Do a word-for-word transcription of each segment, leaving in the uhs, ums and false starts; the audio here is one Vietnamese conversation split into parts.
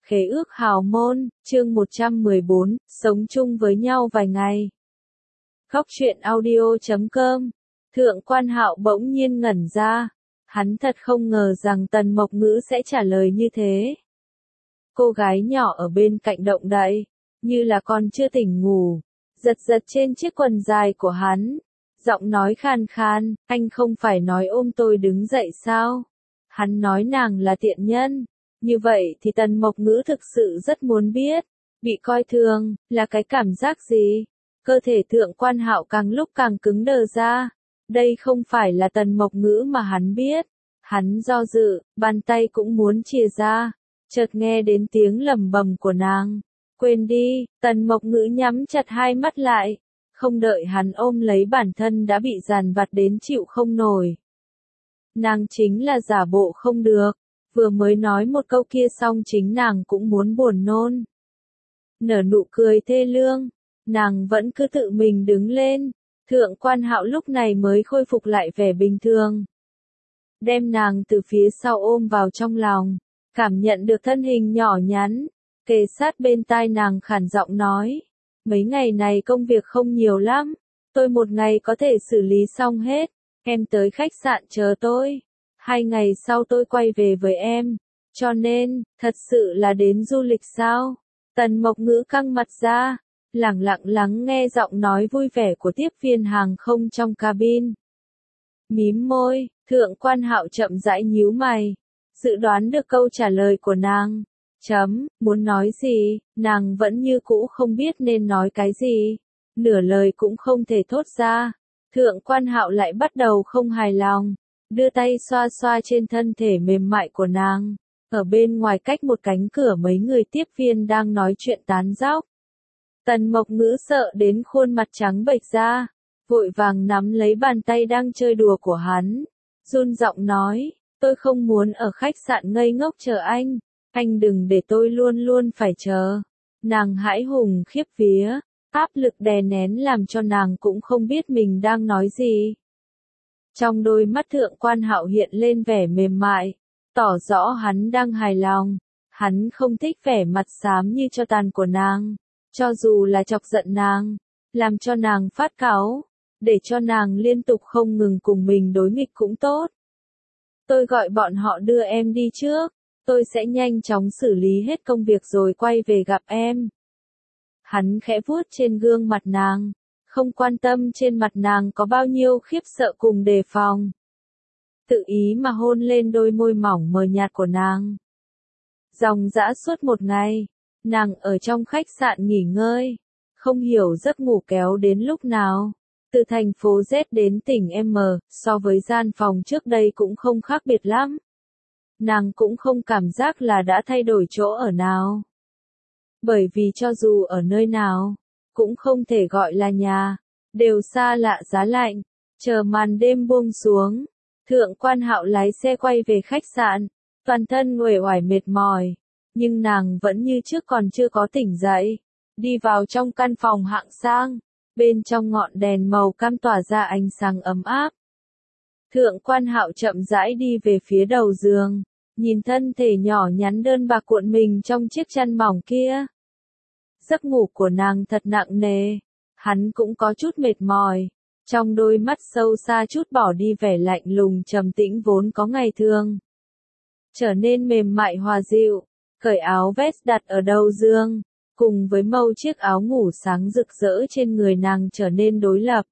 Khế ước hào môn, chương một trăm mười bốn, sống chung với nhau vài ngày. Góc truyện audio chấm com. Thượng Quan Hạo bỗng nhiên ngẩn ra. Hắn thật không ngờ rằng Tần Mộc Ngữ sẽ trả lời như thế. Cô gái nhỏ ở bên cạnh động đậy, như là con chưa tỉnh ngủ, giật giật trên chiếc quần dài của hắn. Giọng nói khan khan, anh không phải nói ôm tôi đứng dậy sao? Hắn nói nàng là tiện nhân. Như vậy thì Tần Mộc Ngữ thực sự rất muốn biết, bị coi thường, là cái cảm giác gì? Cơ thể Thượng Quan Hạo càng lúc càng cứng đờ ra. Đây không phải là Tần Mộc Ngữ mà hắn biết. Hắn do dự, bàn tay cũng muốn chìa ra. Chợt nghe đến tiếng lẩm bẩm của nàng. Quên đi, Tần Mộc Ngữ nhắm chặt hai mắt lại. Không đợi hắn ôm lấy bản thân đã bị dằn vặt đến chịu không nổi. Nàng chính là giả bộ không được. Vừa mới nói một câu kia xong chính nàng cũng muốn buồn nôn. Nở nụ cười thê lương, nàng vẫn cứ tự mình đứng lên. Thượng Quan Hạo lúc này mới khôi phục lại vẻ bình thường. Đem nàng từ phía sau ôm vào trong lòng, cảm nhận được thân hình nhỏ nhắn, kề sát bên tai nàng khản giọng nói. Mấy ngày này công việc không nhiều lắm, tôi một ngày có thể xử lý xong hết, em tới khách sạn chờ tôi. Hai ngày sau tôi quay về với em, cho nên, thật sự là đến du lịch sao? Tần Mộc Ngữ căng mặt ra, lẳng lặng lắng nghe giọng nói vui vẻ của tiếp viên hàng không trong cabin. Mím môi, Thượng Quan Hạo chậm rãi nhíu mày, dự đoán được câu trả lời của nàng. Chấm, muốn nói gì, nàng vẫn như cũ không biết nên nói cái gì, nửa lời cũng không thể thốt ra. Thượng Quan Hạo lại bắt đầu không hài lòng. Đưa tay xoa xoa trên thân thể mềm mại của nàng. Ở bên ngoài cách một cánh cửa mấy người tiếp viên đang nói chuyện tán dóc. Tần Mộc Ngữ sợ đến khuôn mặt trắng bệch ra, vội vàng nắm lấy bàn tay đang chơi đùa của hắn. Run giọng nói, tôi không muốn ở khách sạn ngây ngốc chờ anh, anh đừng để tôi luôn luôn phải chờ. Nàng hãi hùng khiếp vía, áp lực đè nén làm cho nàng cũng không biết mình đang nói gì. Trong đôi mắt Thượng Quan Hạo hiện lên vẻ mềm mại, tỏ rõ hắn đang hài lòng. Hắn không thích vẻ mặt xám như tro tàn của nàng, cho dù là chọc giận nàng, làm cho nàng phát cáu, để cho nàng liên tục không ngừng cùng mình đối nghịch cũng tốt. Tôi gọi bọn họ đưa em đi trước, tôi sẽ nhanh chóng xử lý hết công việc rồi quay về gặp em. Hắn khẽ vuốt trên gương mặt nàng. Không quan tâm trên mặt nàng có bao nhiêu khiếp sợ cùng đề phòng. Tự ý mà hôn lên đôi môi mỏng mờ nhạt của nàng. Dòng dã suốt một ngày, nàng ở trong khách sạn nghỉ ngơi, không hiểu giấc ngủ kéo đến lúc nào. Từ thành phố Z đến tỉnh M, so với gian phòng trước đây cũng không khác biệt lắm. Nàng cũng không cảm giác là đã thay đổi chỗ ở nào. Bởi vì cho dù ở nơi nào, cũng không thể gọi là nhà, đều xa lạ giá lạnh. Chờ màn đêm buông xuống, Thượng Quan Hạo lái xe quay về khách sạn, toàn thân uể oải mệt mỏi, nhưng nàng vẫn như trước còn chưa có tỉnh dậy. Đi vào trong căn phòng hạng sang, bên trong ngọn đèn màu cam tỏa ra ánh sáng ấm áp. Thượng Quan Hạo chậm rãi đi về phía đầu giường, nhìn thân thể nhỏ nhắn đơn bạc cuộn mình trong chiếc chăn mỏng kia. Giấc ngủ của nàng thật nặng nề, hắn cũng có chút mệt mỏi, trong đôi mắt sâu xa chút bỏ đi vẻ lạnh lùng trầm tĩnh vốn có ngày thường. Trở nên mềm mại hòa dịu, cởi áo vest đặt ở đầu giường, cùng với màu chiếc áo ngủ sáng rực rỡ trên người nàng trở nên đối lập.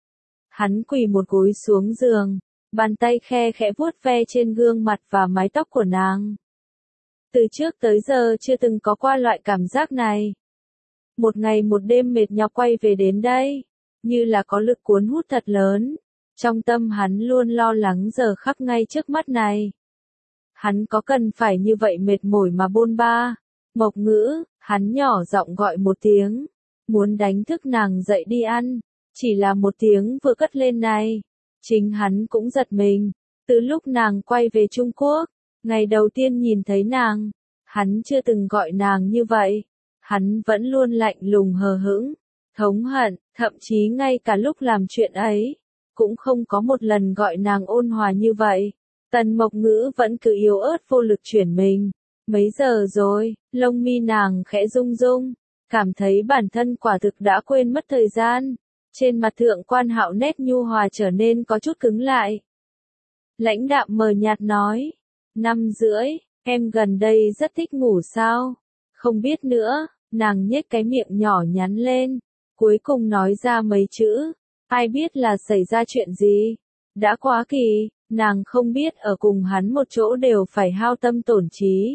Hắn quỳ một gối xuống giường, bàn tay khe khẽ vuốt ve trên gương mặt và mái tóc của nàng. Từ trước tới giờ chưa từng có qua loại cảm giác này. Một ngày một đêm mệt nhọc quay về đến đây, như là có lực cuốn hút thật lớn. Trong tâm hắn luôn lo lắng giờ khắc ngay trước mắt này. Hắn có cần phải như vậy mệt mỏi mà bôn ba? Mộc Ngữ, hắn nhỏ giọng gọi một tiếng, muốn đánh thức nàng dậy đi ăn. Chỉ là một tiếng vừa cất lên này, chính hắn cũng giật mình. Từ lúc nàng quay về Trung Quốc, ngày đầu tiên nhìn thấy nàng, hắn chưa từng gọi nàng như vậy. Hắn vẫn luôn lạnh lùng hờ hững, thống hận, thậm chí ngay cả lúc làm chuyện ấy, cũng không có một lần gọi nàng ôn hòa như vậy. Tần Mộc Ngữ vẫn cứ yếu ớt vô lực chuyển mình, Mấy giờ rồi, lông mi nàng khẽ rung rung, cảm thấy bản thân quả thực đã quên mất thời gian. Trên mặt Thượng Quan Hạo nét nhu hòa trở nên có chút cứng lại. Lãnh đạm mờ nhạt nói, năm rưỡi, em gần đây rất thích ngủ sao? Không biết nữa, nàng nhếch cái miệng nhỏ nhắn lên, cuối cùng nói ra mấy chữ, ai biết là xảy ra chuyện gì? Đã quá kỳ, nàng không biết ở cùng hắn một chỗ đều phải hao tâm tổn trí.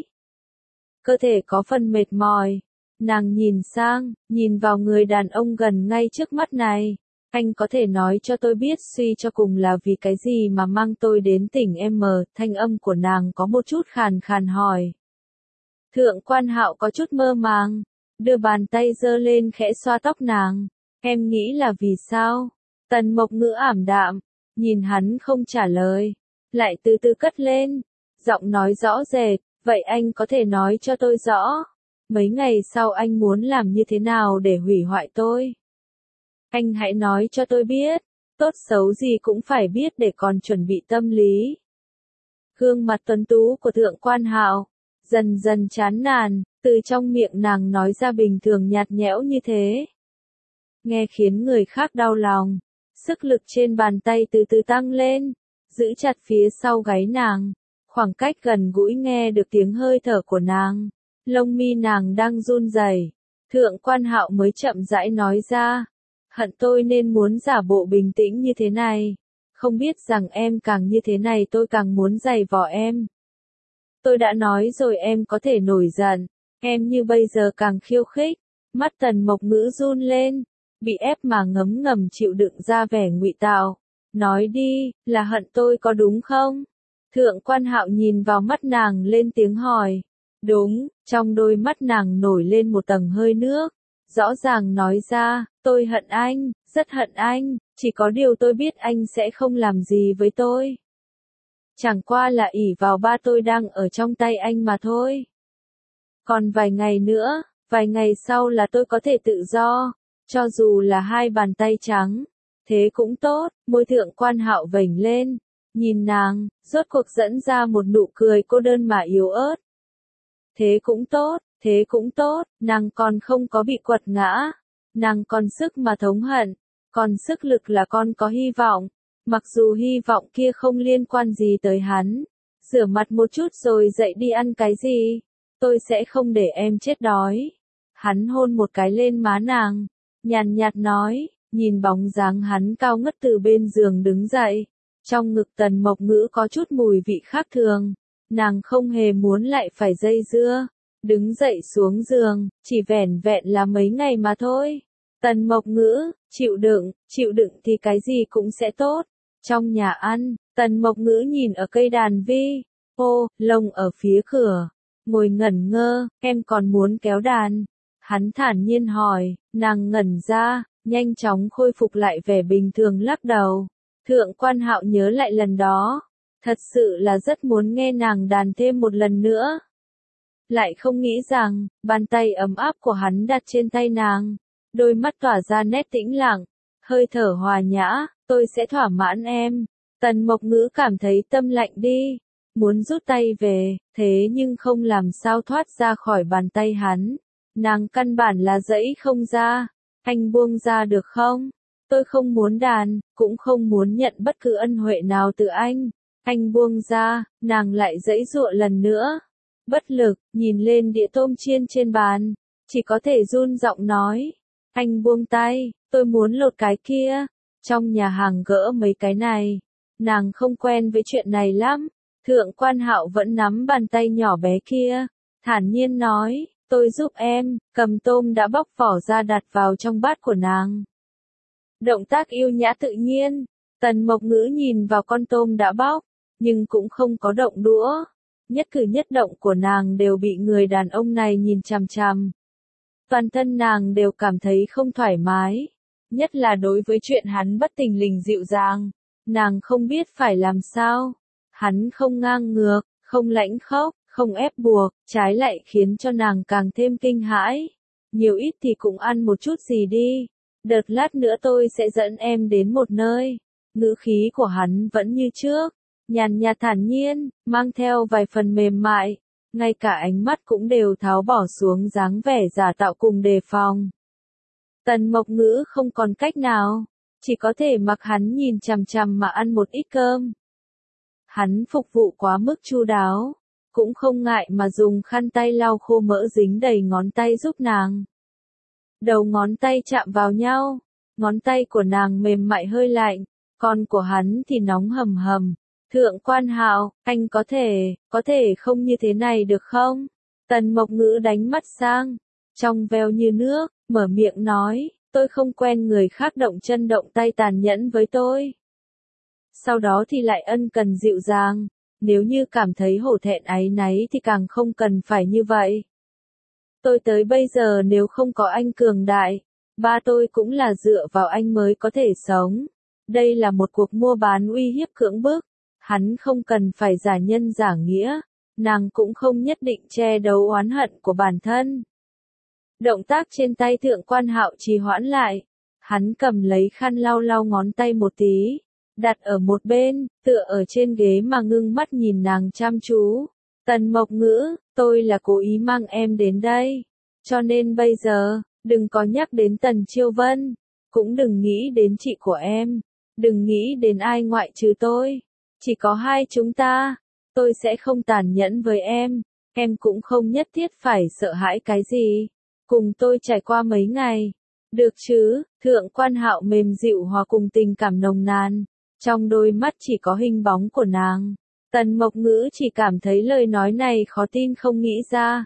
Cơ thể có phần mệt mỏi, nàng nhìn sang, nhìn vào người đàn ông gần ngay trước mắt này. Anh có thể nói cho tôi biết suy cho cùng là vì cái gì mà mang tôi đến tỉnh em mờ, thanh âm của nàng có một chút khàn khàn hỏi. Thượng Quan Hạo có chút mơ màng, đưa bàn tay giơ lên khẽ xoa tóc nàng. Em nghĩ là vì sao? Tần Mộc Ngữ ảm đạm, nhìn hắn không trả lời, lại từ từ cất lên, giọng nói rõ rệt, vậy anh có thể nói cho tôi rõ, mấy ngày sau anh muốn làm như thế nào để hủy hoại tôi? Anh hãy nói cho tôi biết, tốt xấu gì cũng phải biết để còn chuẩn bị tâm lý. Gương mặt tuấn tú của Thượng Quan Hạo dần dần chán nản, từ trong miệng nàng nói ra bình thường nhạt nhẽo như thế. Nghe khiến người khác đau lòng, sức lực trên bàn tay từ từ tăng lên, giữ chặt phía sau gáy nàng, khoảng cách gần gũi nghe được tiếng hơi thở của nàng, lông mi nàng đang run rẩy. Thượng Quan Hạo mới chậm rãi nói ra, hận tôi nên muốn giả bộ bình tĩnh như thế này, không biết rằng em càng như thế này tôi càng muốn giày vò em. Tôi đã nói rồi em có thể nổi giận, em như bây giờ càng khiêu khích. Mắt Tần Mộc Ngữ run lên, bị ép mà ngấm ngầm chịu đựng ra vẻ ngụy tạo. Nói đi, là hận tôi có đúng không? Thượng Quan Hạo nhìn vào mắt nàng lên tiếng hỏi. Đúng, trong đôi mắt nàng nổi lên một tầng hơi nước. Rõ ràng nói ra, tôi hận anh, rất hận anh, chỉ có điều tôi biết anh sẽ không làm gì với tôi. Chẳng qua là ỷ vào ba tôi đang ở trong tay anh mà thôi. Còn vài ngày nữa, vài ngày sau là tôi có thể tự do, cho dù là hai bàn tay trắng. Thế cũng tốt, môi Thượng Quan Hạo vểnh lên, nhìn nàng, rốt cuộc dẫn ra một nụ cười cô đơn mà yếu ớt. Thế cũng tốt, thế cũng tốt, nàng còn không có bị quật ngã, nàng còn sức mà thống hận, còn sức lực là con có hy vọng, mặc dù hy vọng kia không liên quan gì tới hắn. Rửa mặt một chút rồi dậy đi ăn cái gì, tôi sẽ không để em chết đói. Hắn hôn một cái lên má nàng, nhàn nhạt nói, nhìn bóng dáng hắn cao ngất từ bên giường đứng dậy, trong ngực Tần Mộc Ngữ có chút mùi vị khác thường, nàng không hề muốn lại phải dây dưa. Đứng dậy xuống giường, chỉ vẻn vẹn là mấy ngày mà thôi. Tần Mộc Ngữ, chịu đựng, chịu đựng thì cái gì cũng sẽ tốt. Trong nhà ăn, Tần Mộc Ngữ nhìn ở cây đàn vi, ô, lông ở phía cửa, ngồi ngẩn ngơ, em còn muốn kéo đàn. Hắn thản nhiên hỏi, nàng ngẩn ra, nhanh chóng khôi phục lại vẻ bình thường lắc đầu. Thượng Quan Hạo nhớ lại lần đó, thật sự là rất muốn nghe nàng đàn thêm một lần nữa. Lại không nghĩ rằng, bàn tay ấm áp của hắn đặt trên tay nàng, đôi mắt tỏa ra nét tĩnh lặng, hơi thở hòa nhã, tôi sẽ thỏa mãn em. Tần Mộc Ngữ cảm thấy tâm lạnh đi, muốn rút tay về, thế nhưng không làm sao thoát ra khỏi bàn tay hắn. Nàng căn bản là dẫy không ra, anh buông ra được không? Tôi không muốn đàn, cũng không muốn nhận bất cứ ân huệ nào từ anh. Anh buông ra, nàng lại dẫy dụa lần nữa. Bất lực, nhìn lên đĩa tôm chiên trên bàn, chỉ có thể run giọng nói. Anh buông tay, tôi muốn lột cái kia. Trong nhà hàng gỡ mấy cái này. Nàng không quen với chuyện này lắm. Thượng Quan Hạo vẫn nắm bàn tay nhỏ bé kia. Thản nhiên nói, tôi giúp em, cầm tôm đã bóc vỏ ra đặt vào trong bát của nàng. Động tác yêu nhã tự nhiên. Tần Mộc Ngữ nhìn vào con tôm đã bóc, nhưng cũng không có động đũa. Nhất cử nhất động của nàng đều bị người đàn ông này nhìn chằm chằm. Toàn thân nàng đều cảm thấy không thoải mái. Nhất là đối với chuyện hắn bất thình lình dịu dàng. Nàng không biết phải làm sao. Hắn không ngang ngược, không lãnh khốc, không ép buộc, trái lại khiến cho nàng càng thêm kinh hãi. Nhiều ít thì cũng ăn một chút gì đi. Đợt lát nữa tôi sẽ dẫn em đến một nơi. Ngữ khí của hắn vẫn như trước. Nhàn nhạt thản nhiên, mang theo vài phần mềm mại. ngay cả ánh mắt cũng đều tháo bỏ xuống dáng vẻ giả tạo cùng đề phòng. Tần Mộc Ngữ không còn cách nào, chỉ có thể mặc hắn nhìn chằm chằm mà ăn một ít cơm. Hắn phục vụ quá mức chu đáo, cũng không ngại mà dùng khăn tay lau khô mỡ dính đầy ngón tay giúp nàng. Đầu ngón tay chạm vào nhau, ngón tay của nàng mềm mại hơi lạnh, còn của hắn thì nóng hầm hầm. Thượng Quan Hạo, anh có thể, có thể không như thế này được không? Tần Mộc Ngữ đánh mắt sang, trong veo như nước, mở miệng nói, tôi không quen người khác động chân động tay tàn nhẫn với tôi. Sau đó thì lại ân cần dịu dàng, nếu như cảm thấy hổ thẹn áy náy thì càng không cần phải như vậy. Tôi tới bây giờ nếu không có anh cường đại, ba tôi cũng là dựa vào anh mới có thể sống. Đây là một cuộc mua bán uy hiếp cưỡng bức, hắn không cần phải giả nhân giả nghĩa, nàng cũng không nhất định che giấu oán hận của bản thân. Động tác trên tay Thượng Quan Hạo trì hoãn lại, hắn cầm lấy khăn lau lau ngón tay một tí, đặt ở một bên, tựa ở trên ghế mà ngưng mắt nhìn nàng chăm chú. Tần Mộc Ngữ, tôi là cố ý mang em đến đây, cho nên bây giờ, đừng có nhắc đến Tần Chiêu Vân, cũng đừng nghĩ đến chị của em, đừng nghĩ đến ai ngoại trừ tôi, chỉ có hai chúng ta, tôi sẽ không tàn nhẫn với em, em cũng không nhất thiết phải sợ hãi cái gì, cùng tôi trải qua mấy ngày, được chứ? Thượng Quan Hạo mềm dịu hòa cùng tình cảm nồng nàn, trong đôi mắt chỉ có hình bóng của nàng. Tần Mộc Ngữ chỉ cảm thấy lời nói này khó tin không nghĩ ra.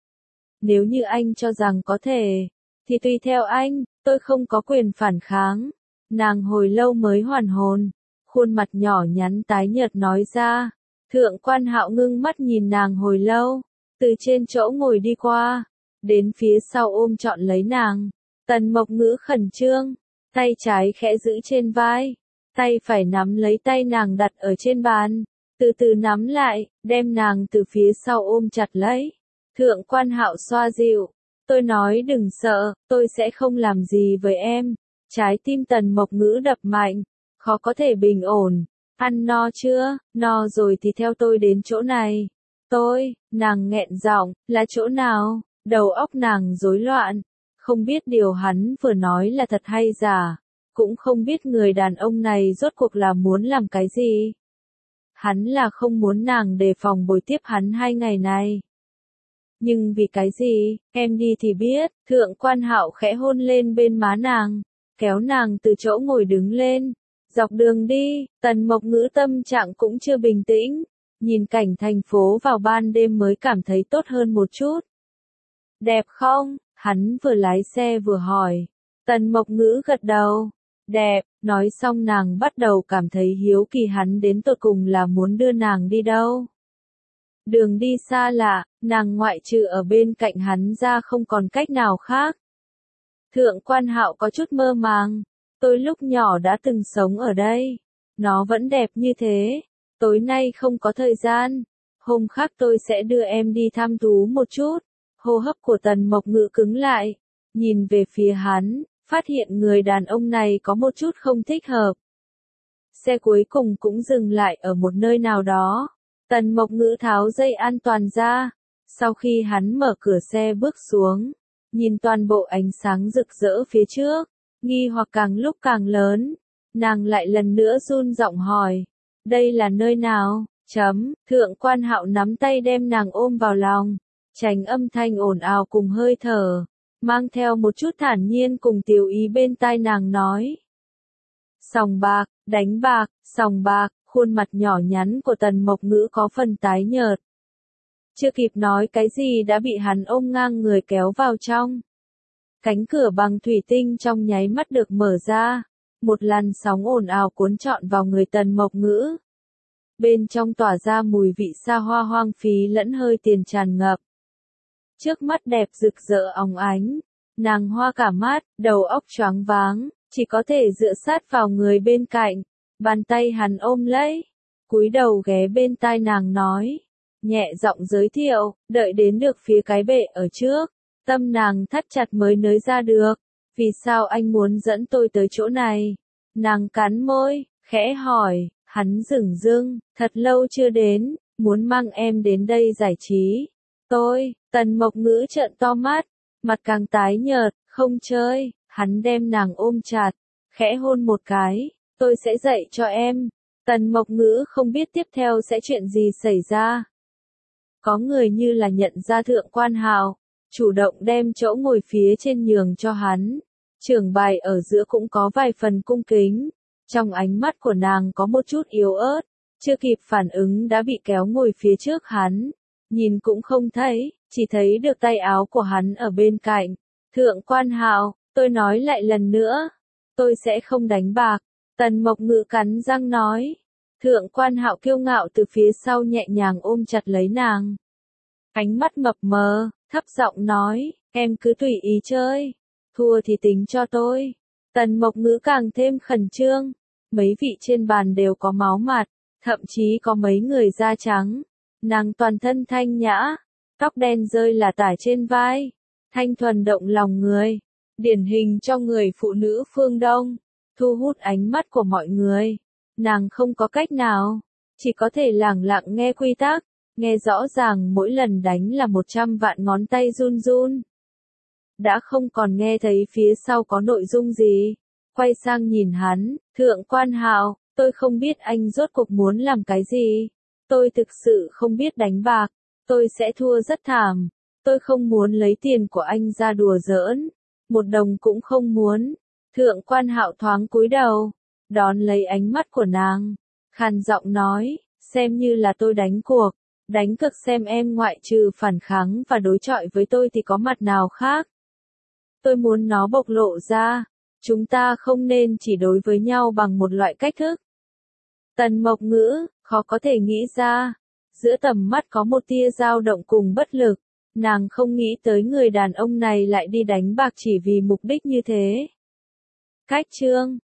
Nếu như anh cho rằng có thể, thì tùy theo anh, tôi không có quyền phản kháng. Nàng hồi lâu mới hoàn hồn, khuôn mặt nhỏ nhắn tái nhợt nói ra. Thượng Quan Hạo ngưng mắt nhìn nàng hồi lâu, từ trên chỗ ngồi đi qua, đến phía sau ôm trọn lấy nàng. Tần Mộc Ngữ khẩn trương, tay trái khẽ giữ trên vai, tay phải nắm lấy tay nàng đặt ở trên bàn. Từ từ nắm lại, đem nàng từ phía sau ôm chặt lấy. Thượng Quan Hạo xoa dịu. Tôi nói đừng sợ, tôi sẽ không làm gì với em. Trái tim Tần Mộc Ngữ đập mạnh, khó có thể bình ổn. Ăn no chưa? No rồi thì theo tôi đến chỗ này. Tôi, nàng nghẹn giọng, là chỗ nào? Đầu óc nàng rối loạn, không biết điều hắn vừa nói là thật hay giả, cũng không biết người đàn ông này rốt cuộc là muốn làm cái gì. Hắn là không muốn nàng đề phòng bồi tiếp hắn hai ngày này. Nhưng vì cái gì, em đi thì biết. Thượng Quan Hạo khẽ hôn lên bên má nàng, kéo nàng từ chỗ ngồi đứng lên. Dọc đường đi, Tần Mộc Ngữ tâm trạng cũng chưa bình tĩnh, nhìn cảnh thành phố vào ban đêm mới cảm thấy tốt hơn một chút. Đẹp không? Hắn vừa lái xe vừa hỏi. Tần Mộc Ngữ gật đầu. Đẹp, nói xong nàng bắt đầu cảm thấy hiếu kỳ hắn đến tột cùng là muốn đưa nàng đi đâu. Đường đi xa lạ, nàng ngoại trừ ở bên cạnh hắn ra không còn cách nào khác. Thượng Quan Hạo có chút mơ màng. Tôi lúc nhỏ đã từng sống ở đây. Nó vẫn đẹp như thế. Tối nay không có thời gian. Hôm khác tôi sẽ đưa em đi thăm thú một chút. Hô hấp của Tần Mộc Ngữ cứng lại. Nhìn về phía hắn, phát hiện người đàn ông này có một chút không thích hợp. Xe cuối cùng cũng dừng lại ở một nơi nào đó. Tần Mộc Ngữ tháo dây an toàn ra. Sau khi hắn mở cửa xe bước xuống, nhìn toàn bộ ánh sáng rực rỡ phía trước, nghi hoặc càng lúc càng lớn. Nàng lại lần nữa run giọng hỏi, đây là nơi nào? Chấm, Thượng Quan Hạo nắm tay đem nàng ôm vào lòng, tránh âm thanh ồn ào cùng hơi thở, mang theo một chút thản nhiên cùng tiểu ý bên tai nàng nói. Sòng bạc, đánh bạc, sòng bạc, khuôn mặt nhỏ nhắn của Tần Mộc Ngữ có phần tái nhợt. Chưa kịp nói cái gì đã bị hắn ôm ngang người kéo vào trong. Cánh cửa bằng thủy tinh trong nháy mắt được mở ra, một làn sóng ồn ào cuốn trọn vào người Tần Mộc Ngữ. Bên trong tỏa ra mùi vị xa hoa hoang phí lẫn hơi tiền tràn ngập. Trước mắt đẹp rực rỡ óng ánh, nàng hoa cả mắt, đầu óc choáng váng, chỉ có thể dựa sát vào người bên cạnh, bàn tay hắn ôm lấy, cúi đầu ghé bên tai nàng nói, nhẹ giọng giới thiệu, đợi đến được phía cái bệ ở trước, tâm nàng thắt chặt mới nới ra được, vì sao anh muốn dẫn tôi tới chỗ này? Nàng cắn môi, khẽ hỏi, hắn dửng dưng, thật lâu chưa đến, muốn mang em đến đây giải trí. Tôi, Tần Mộc Ngữ trợn to mắt, mặt càng tái nhợt, không chơi, hắn đem nàng ôm chặt, khẽ hôn một cái, tôi sẽ dạy cho em. Tần Mộc Ngữ không biết tiếp theo sẽ chuyện gì xảy ra. Có người như là nhận ra Thượng Quan Hạo, chủ động đem chỗ ngồi phía trên nhường cho hắn. Trưởng bài ở giữa cũng có vài phần cung kính, trong ánh mắt của nàng có một chút yếu ớt, chưa kịp phản ứng đã bị kéo ngồi phía trước hắn. Nhìn cũng không thấy, chỉ thấy được tay áo của hắn ở bên cạnh. Thượng Quan Hạo, tôi nói lại lần nữa, tôi sẽ không đánh bạc. Tần Mộc Ngữ cắn răng nói. Thượng Quan Hạo kiêu ngạo từ phía sau nhẹ nhàng ôm chặt lấy nàng. Ánh mắt mập mờ, thấp giọng nói, em cứ tùy ý chơi, thua thì tính cho tôi. Tần Mộc Ngữ càng thêm khẩn trương, mấy vị trên bàn đều có máu mặt, thậm chí có mấy người da trắng. Nàng toàn thân thanh nhã, tóc đen rơi là tả trên vai, thanh thuần động lòng người, điển hình cho người phụ nữ phương Đông, thu hút ánh mắt của mọi người. Nàng không có cách nào, chỉ có thể lẳng lặng nghe quy tắc, nghe rõ ràng mỗi lần đánh là một trăm vạn ngón tay run run. Đã không còn nghe thấy phía sau có nội dung gì, quay sang nhìn hắn, Thượng Quan Hạo, tôi không biết anh rốt cuộc muốn làm cái gì. Tôi thực sự không biết đánh bạc, tôi sẽ thua rất thảm, tôi không muốn lấy tiền của anh ra đùa giỡn, một đồng cũng không muốn. Thượng Quan Hạo thoáng cúi đầu, đón lấy ánh mắt của nàng, khàn giọng nói, xem như là tôi đánh cuộc, đánh cược xem em ngoại trừ phản kháng và đối chọi với tôi thì có mặt nào khác. Tôi muốn nó bộc lộ ra, chúng ta không nên chỉ đối với nhau bằng một loại cách thức. Tần Mộc Ngữ, khó có thể nghĩ ra, giữa tầm mắt có một tia dao động cùng bất lực, nàng không nghĩ tới người đàn ông này lại đi đánh bạc chỉ vì mục đích như thế. Cách chương